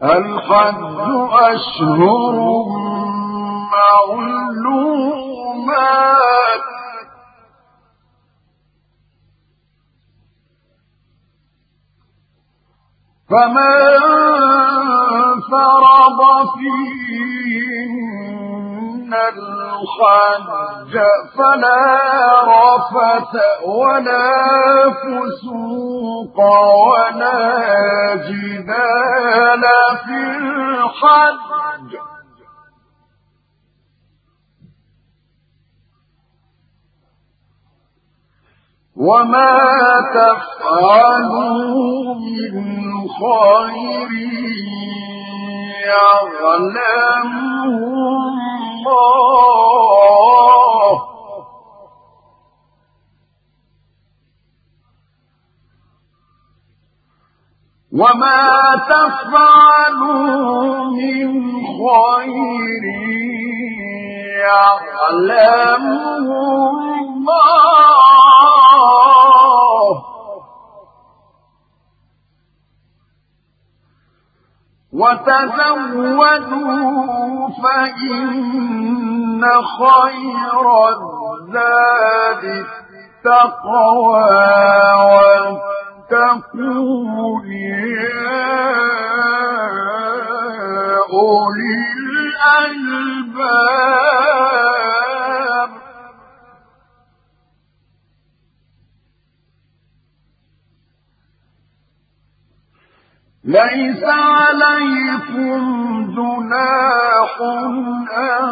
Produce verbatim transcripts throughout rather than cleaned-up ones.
الحج أشهر معلومات فمن فرض فيهن الحج فلا رفث ولا فسوق ولا جدال في الحج وما تفعلوا من خير يعلمه الله وما تفعلوا من خير يعلمه الله وتزودوا فإن خير الزاد التقوى واتقون يا أولي الألباب ليس عليكم جناح أن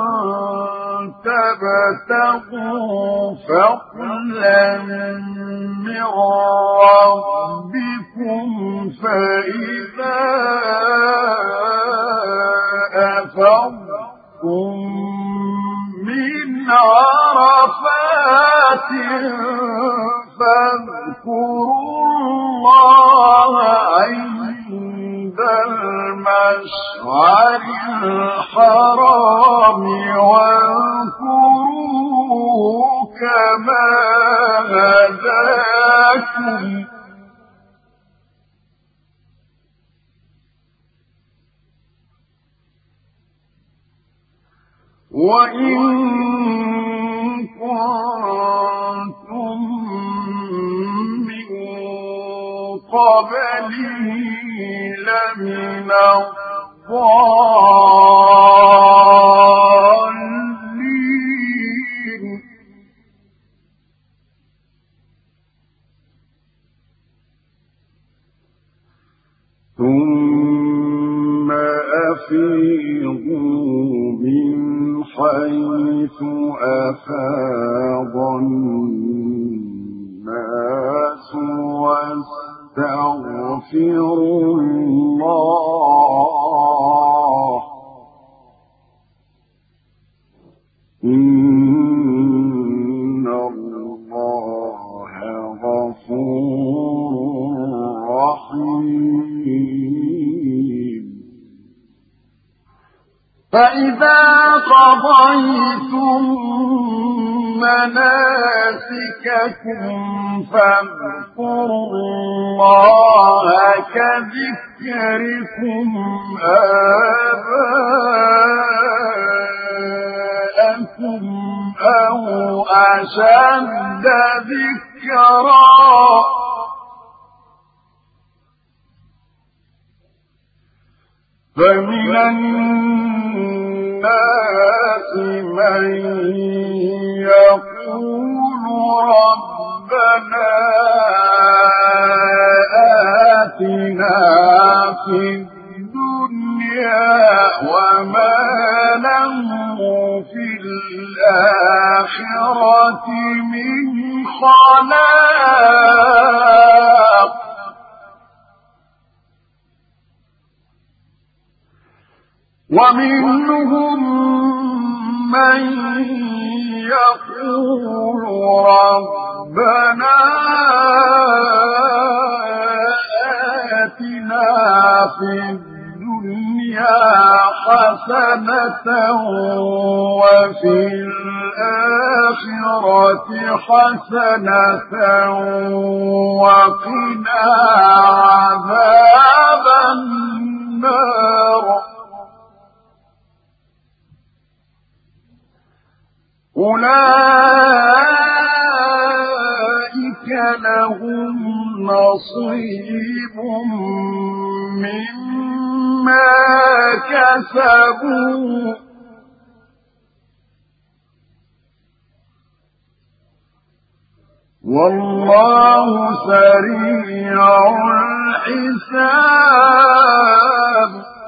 تبتغوا فضلا من ربكم فإذا أفضتم من عرفات فاذكروا الله عند المشعر الحرام واذكروه كما هداكم وإن كنتم من قبله لمن الضالين ثم أفيضوا من حيث أفاض الناس واستغفروا الله إن الله غفور رحيم فإذا قضيتم مناسككم فاذكروا الله كذكركم آباءكم أو أشد ذكرا فمن الناس من يقول ربنا آتنا في الدنيا وما له في الآخرة من خلاق ومنهم من يقول ربنا آتنا في الدنيا حسنة وفي الآخرة حسنة وقنا عذاب النار النار أولئك لهم نصيب مما كسبوا والله سريع الحساب